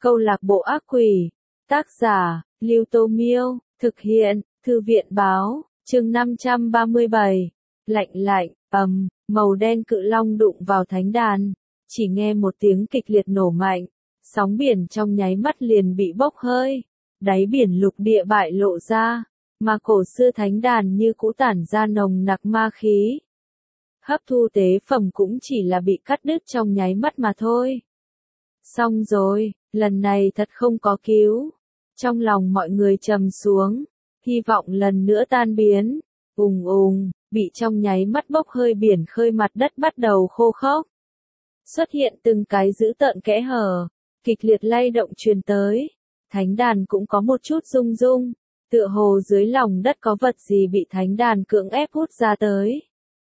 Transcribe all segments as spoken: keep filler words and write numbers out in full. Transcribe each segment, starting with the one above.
Câu lạc bộ ác quỷ. Tác giả, Lưu Tô Miêu. Thực hiện, Thư viện báo. Chương năm trăm ba mươi bảy. Lạnh lạnh, ầm, màu đen cự long đụng vào thánh đàn. Chỉ nghe một tiếng kịch liệt nổ mạnh. Sóng biển trong nháy mắt liền bị bốc hơi. Đáy biển lục địa bại lộ ra. Mà cổ xưa thánh đàn như cũ tản ra nồng nặc ma khí. Hấp thu tế phẩm cũng chỉ là bị cắt đứt trong nháy mắt mà thôi. Xong rồi, lần này thật không có cứu. Trong lòng mọi người trầm xuống, hy vọng lần nữa tan biến. Ùng ùng, bị trong nháy mắt bốc hơi biển khơi mặt đất bắt đầu khô khốc. Xuất hiện từng cái dữ tợn kẽ hở, kịch liệt lay động truyền tới. Thánh đàn cũng có một chút rung rung, tựa hồ dưới lòng đất có vật gì bị thánh đàn cưỡng ép hút ra tới.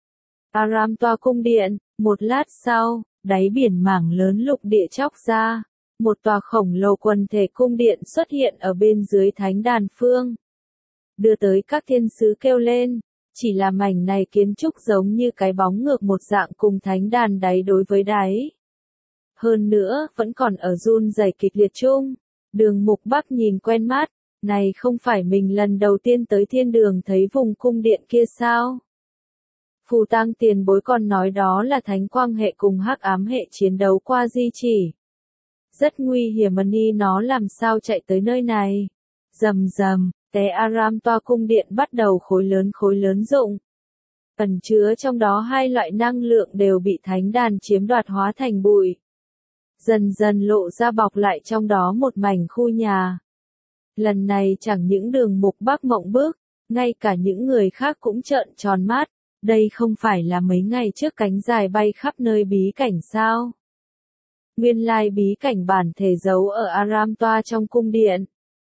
Aram toa cung điện, một lát sau, đáy biển mảng lớn lục địa chóc ra. Một tòa khổng lồ quần thể cung điện xuất hiện ở bên dưới thánh đàn phương. Đưa tới các thiên sứ kêu lên, chỉ là mảnh này kiến trúc giống như cái bóng ngược một dạng cùng thánh đàn đáy đối với đáy. Hơn nữa, vẫn còn ở run rẩy kịch liệt chung. Đường Mục Bắc nhìn quen mắt, này không phải mình lần đầu tiên tới thiên đường thấy vùng cung điện kia sao? Phù Tang tiền bối còn nói đó là thánh quang hệ cùng hắc ám hệ chiến đấu qua di chỉ. Rất nguy hiểm mà ni nó làm sao chạy tới nơi này. Rầm rầm, té Aram toa cung điện bắt đầu khối lớn khối lớn rụng. Ẩn chứa trong đó hai loại năng lượng đều bị thánh đàn chiếm đoạt hóa thành bụi. Dần dần lộ ra bọc lại trong đó một mảnh khu nhà. Lần này chẳng những Đường Mục Bắc mộng bức, ngay cả những người khác cũng trợn tròn mắt. Đây không phải là mấy ngày trước cánh dài bay khắp nơi bí cảnh sao? Nguyên lai bí cảnh bản thể giấu ở Aram toa trong cung điện.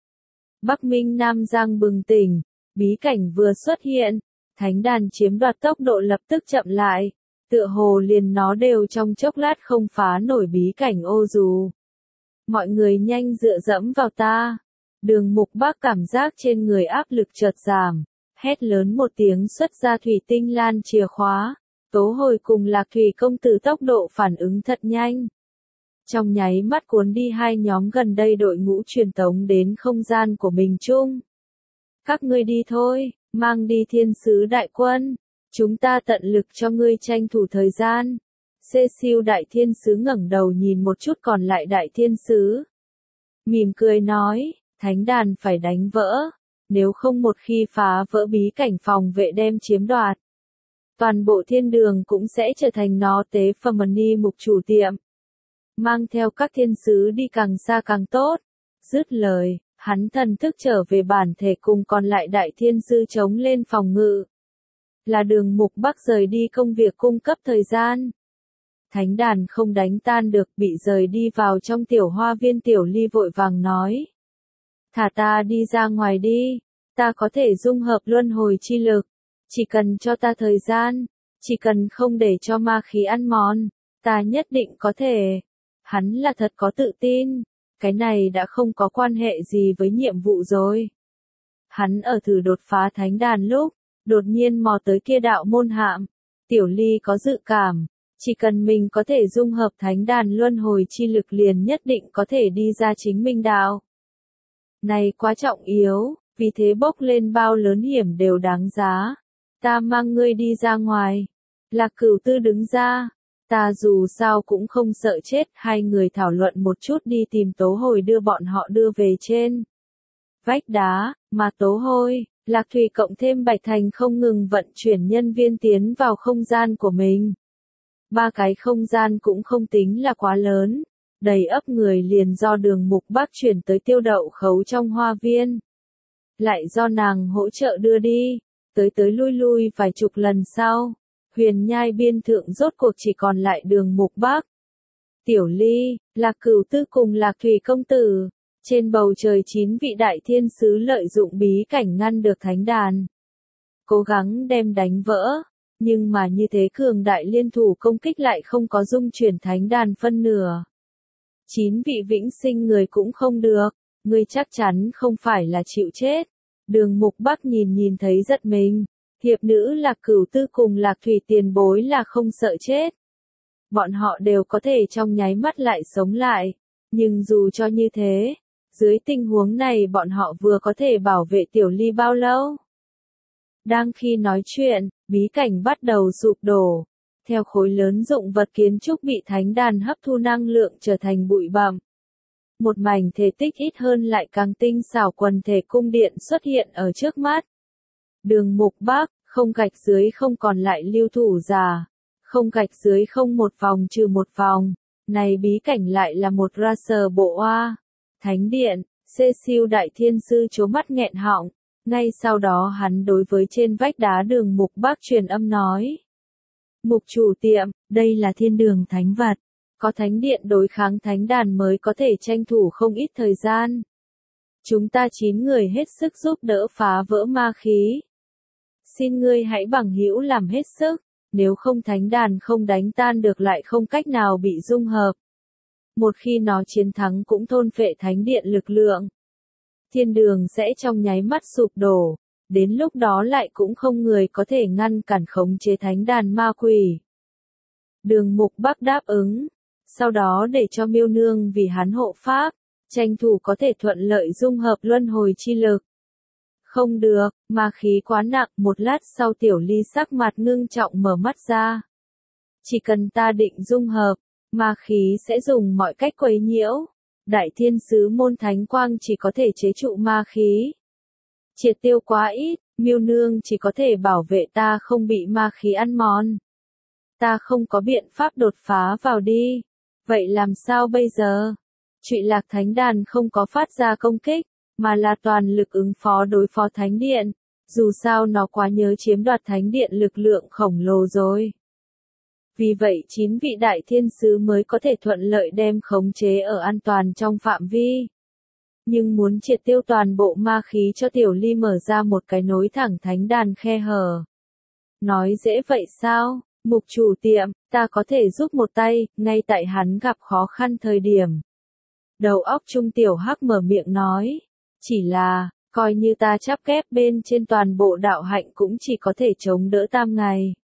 Bắc Minh Nam Giang bừng tỉnh, bí cảnh vừa xuất hiện, thánh đàn chiếm đoạt tốc độ lập tức chậm lại, tựa hồ liền nó đều trong chốc lát không phá nổi bí cảnh ô dù. Mọi người nhanh dựa dẫm vào ta. Đường Mục Bắc cảm giác trên người áp lực chợt giảm, hét lớn một tiếng xuất ra thủy tinh lan chìa khóa. Tố Hồi cùng Lạc Thủy công tử tốc độ phản ứng thật nhanh. Trong nháy mắt cuốn đi hai nhóm gần đây đội ngũ truyền tống đến không gian của mình chung. Các ngươi đi thôi, mang đi thiên sứ đại quân. Chúng ta tận lực cho ngươi tranh thủ thời gian. Cecil đại thiên sứ ngẩng đầu nhìn một chút còn lại đại thiên sứ. Mỉm cười nói, thánh đàn phải đánh vỡ. Nếu không một khi phá vỡ bí cảnh phòng vệ đem chiếm đoạt. Toàn bộ thiên đường cũng sẽ trở thành nó tế phẩm ni mục chủ tiệm. Mang theo các thiên sứ đi càng xa càng tốt. Dứt lời, hắn thần thức trở về bản thể cùng còn lại đại thiên sư chống lên phòng ngự. Là Đường Mục Bắc rời đi công việc cung cấp thời gian. Thánh đàn không đánh tan được bị rời đi vào trong tiểu hoa viên. Tiểu Ly vội vàng nói. Thả ta đi ra ngoài đi, ta có thể dung hợp luân hồi chi lực. Chỉ cần cho ta thời gian, chỉ cần không để cho ma khí ăn mòn, ta nhất định có thể. Hắn là thật có tự tin, cái này đã không có quan hệ gì với nhiệm vụ rồi. Hắn ở thử đột phá thánh đàn lúc, đột nhiên mò tới kia đạo môn hạm. Tiểu Ly có dự cảm, chỉ cần mình có thể dung hợp thánh đàn luân hồi chi lực liền nhất định có thể đi ra chính minh đạo. Này quá trọng yếu, vì thế bốc lên bao lớn hiểm đều đáng giá. Ta mang ngươi đi ra ngoài. Lạc Cửu Tư đứng ra. Ta dù sao cũng không sợ chết. Hai người thảo luận một chút đi tìm Tố Hồi đưa bọn họ đưa về trên vách đá, mà Tố Hồi, Lạc Thủy cộng thêm Bạch Thành không ngừng vận chuyển nhân viên tiến vào không gian của mình. Ba cái không gian cũng không tính là quá lớn. Đầy ấp người liền do Đường Mục Bắc chuyển tới tiêu đậu khấu trong hoa viên. Lại do nàng hỗ trợ đưa đi, tới tới lui lui vài chục lần sau, huyền nhai biên thượng rốt cuộc chỉ còn lại Đường Mục Bắc. Tiểu Ly, Lạc Cửu Tư cùng Lạc Thủy công tử, trên bầu trời chín vị đại thiên sứ lợi dụng bí cảnh ngăn được thánh đàn. Cố gắng đem đánh vỡ, nhưng mà như thế cường đại liên thủ công kích lại không có dung chuyển thánh đàn phân nửa. Chín vị vĩnh sinh người cũng không được, ngươi chắc chắn không phải là chịu chết. Đường Mục Bắc nhìn nhìn thấy giật mình, hiệp nữ Lạc Cửu Tư cùng Lạc Thủy tiền bối là không sợ chết. Bọn họ đều có thể trong nháy mắt lại sống lại, Nhưng dù cho như thế, dưới tình huống này bọn họ vừa có thể bảo vệ Tiểu Ly bao lâu? Đang khi nói chuyện, bí cảnh bắt đầu sụp đổ. Theo khối lớn dụng vật kiến trúc bị thánh đàn hấp thu năng lượng trở thành bụi bặm. Một mảnh thể tích ít hơn lại càng tinh xảo quần thể cung điện xuất hiện ở trước mắt. Đường mục Bắc, không gạch dưới không còn lại lưu thủ giả. Không gạch dưới không một vòng trừ một vòng. Này bí cảnh lại là một ra sờ bộ oa. Thánh điện, xê siêu đại thiên sư trố mắt nghẹn họng. Ngay sau đó hắn đối với trên vách đá đường mục Bắc truyền âm nói. Mục chủ tiệm, đây là thiên đường thánh vật. Có thánh điện đối kháng thánh đàn mới có thể tranh thủ không ít thời gian. Chúng ta chín người hết sức giúp đỡ phá vỡ ma khí. Xin ngươi hãy bằng hữu làm hết sức, nếu không thánh đàn không đánh tan được lại không cách nào bị dung hợp. Một khi nó chiến thắng cũng thôn phệ thánh điện lực lượng. Thiên đường sẽ trong nháy mắt sụp đổ, đến lúc đó lại cũng không người có thể ngăn cản khống chế thánh đàn ma quỷ. Đường mục Bắc đáp ứng, sau đó để cho Miêu Nương vì hắn hộ pháp, tranh thủ có thể thuận lợi dung hợp luân hồi chi lực. Không được, ma khí quá nặng, một lát sau Tiểu Ly sắc mặt ngưng trọng mở mắt ra. Chỉ cần ta định dung hợp, ma khí sẽ dùng mọi cách quấy nhiễu. Đại thiên sứ môn thánh quang chỉ có thể chế trụ ma khí. Triệt tiêu quá ít, Miêu Nương chỉ có thể bảo vệ ta không bị ma khí ăn mòn. Ta không có biện pháp đột phá vào đi. Vậy làm sao bây giờ? Trụy Lạc Thánh Đàn không có phát ra công kích, mà là toàn lực ứng phó đối phó Thánh Điện. Dù sao nó quá nhớ chiếm đoạt Thánh Điện lực lượng khổng lồ rồi. Vì vậy chín vị đại thiên sứ mới có thể thuận lợi đem khống chế ở an toàn trong phạm vi. Nhưng muốn triệt tiêu toàn bộ ma khí cho Tiểu Ly mở ra một cái nối thẳng thánh đàn khe hở. Nói dễ vậy sao? Mục chủ tiệm, ta có thể giúp một tay, ngay tại hắn gặp khó khăn thời điểm. Đầu óc Trung Tiểu Hắc mở miệng nói. Chỉ là, coi như ta chắp kép bên trên toàn bộ đạo hạnh cũng chỉ có thể chống đỡ tam ngày.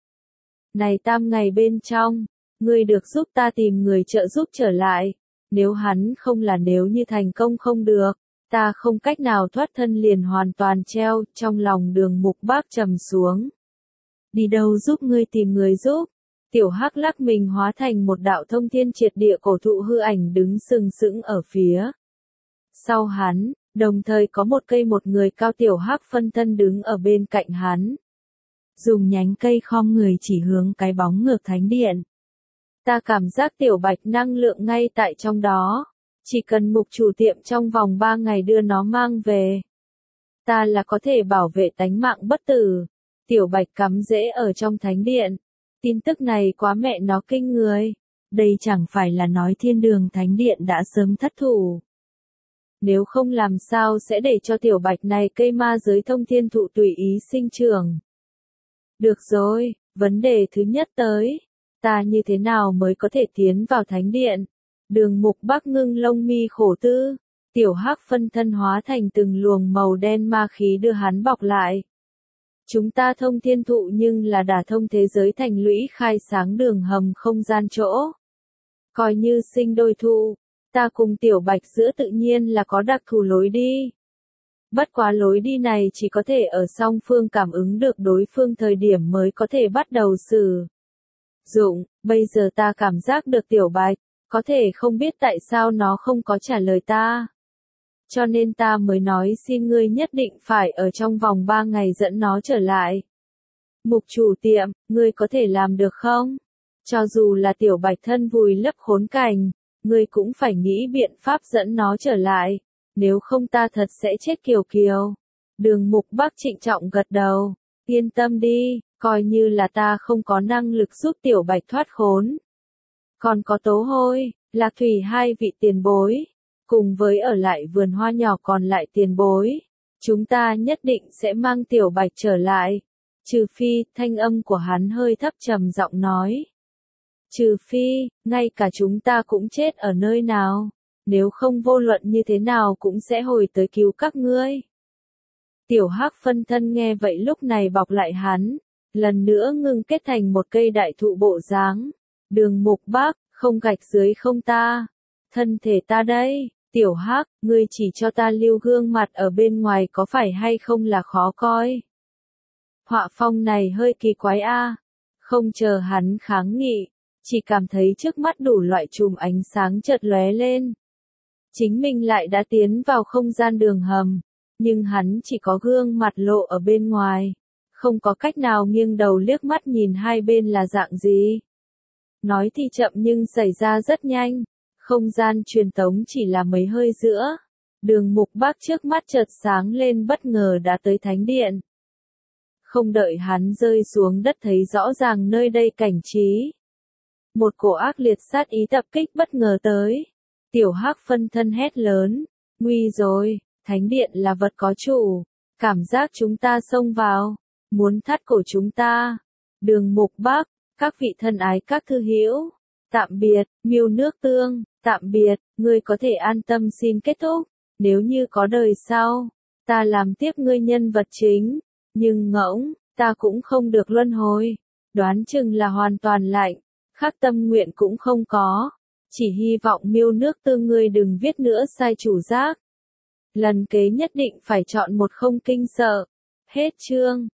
Này tam ngày bên trong, ngươi được giúp ta tìm người trợ giúp trở lại. Nếu hắn không là nếu như thành công không được, ta không cách nào thoát thân liền hoàn toàn treo, trong lòng đường mục Bắc trầm xuống. Đi đâu giúp ngươi tìm người giúp? Tiểu Hắc lắc mình hóa thành một đạo thông thiên triệt địa cổ thụ hư ảnh đứng sừng sững ở phía sau hắn, đồng thời có một cây một người cao Tiểu Hắc phân thân đứng ở bên cạnh hắn. Dùng nhánh cây khom người chỉ hướng cái bóng ngược thánh điện. Ta cảm giác Tiểu Bạch năng lượng ngay tại trong đó. Chỉ cần mục chủ tiệm trong vòng ba ngày đưa nó mang về. Ta là có thể bảo vệ tánh mạng bất tử. Tiểu Bạch cắm rễ ở trong thánh điện. Tin tức này quá mẹ nó kinh người. Đây chẳng phải là nói thiên đường thánh điện đã sớm thất thủ. Nếu không làm sao sẽ để cho Tiểu Bạch này cây ma giới thông thiên thụ tùy ý sinh trưởng. Được rồi, vấn đề thứ nhất tới. Ta như thế nào mới có thể tiến vào thánh điện? Đường mục Bắc ngưng lông mi khổ tư. Tiểu Hắc phân thân hóa thành từng luồng màu đen ma khí đưa hắn bọc lại. Chúng ta thông thiên thụ nhưng là đả thông thế giới thành lũy khai sáng đường hầm không gian chỗ. Coi như sinh đôi thụ, ta cùng Tiểu Bạch giữa tự nhiên là có đặc thù lối đi. Bất quá lối đi này chỉ có thể ở song phương cảm ứng được đối phương thời điểm mới có thể bắt đầu sử dụng. Bây giờ ta cảm giác được Tiểu Bạch, có thể không biết tại sao nó không có trả lời ta. Cho nên ta mới nói xin ngươi nhất định phải ở trong vòng ba ngày dẫn nó trở lại. Mục chủ tiệm, ngươi có thể làm được không? Cho dù là Tiểu Bạch thân vùi lấp khốn cảnh, ngươi cũng phải nghĩ biện pháp dẫn nó trở lại. Nếu không ta thật sẽ chết kiều kiều. Đường mục Bắc trịnh trọng gật đầu. Yên tâm đi, coi như là ta không có năng lực giúp Tiểu Bạch thoát khốn. Còn có Tố Hôi, Lạc Thủy hai vị tiền bối. Cùng với ở lại vườn hoa nhỏ còn lại tiền bối. Chúng ta nhất định sẽ mang Tiểu Bạch trở lại. Trừ phi, thanh âm của hắn hơi thấp trầm giọng nói. Trừ phi, ngay cả chúng ta cũng chết ở nơi nào. Nếu không vô luận như thế nào cũng sẽ hồi tới cứu các ngươi. Tiểu Hắc phân thân nghe vậy lúc này bọc lại hắn. Lần nữa ngưng kết thành một cây đại thụ bộ dáng. Đường mục Bắc, không gạch dưới không ta. Thân thể ta đây, tiểu hắc, ngươi chỉ cho ta lưu gương mặt ở bên ngoài có phải hay không là khó coi. Họa phong này hơi kỳ quái a. Không chờ hắn kháng nghị, chỉ cảm thấy trước mắt đủ loại chùm ánh sáng chợt lóe lên. Chính mình lại đã tiến vào không gian đường hầm, nhưng hắn chỉ có gương mặt lộ ở bên ngoài, không có cách nào nghiêng đầu liếc mắt nhìn hai bên là dạng gì. Nói thì chậm nhưng xảy ra rất nhanh, không gian truyền tống chỉ là mấy hơi giữa. Đường Mục Bác trước mắt chợt sáng lên bất ngờ đã tới thánh điện. Không đợi hắn rơi xuống đất thấy rõ ràng nơi đây cảnh trí. Một cổ ác liệt sát ý tập kích bất ngờ tới. Tiểu Hắc phân thân hét lớn, nguy rồi, thánh điện là vật có chủ, cảm giác chúng ta xông vào, muốn thắt cổ chúng ta. Đường Mục Bác, các vị thân ái các thư hữu, tạm biệt, Miêu Nước Tương, tạm biệt, ngươi có thể an tâm xin kết thúc, nếu như có đời sau, ta làm tiếp ngươi nhân vật chính, nhưng ngỗng, ta cũng không được luân hồi, đoán chừng là hoàn toàn lạnh, khác tâm nguyện cũng không có, chỉ hy vọng Miêu Nước Tương ngươi đừng viết nữa sai chủ giác. Lần kế nhất định phải chọn một không kinh sợ. Hết chương.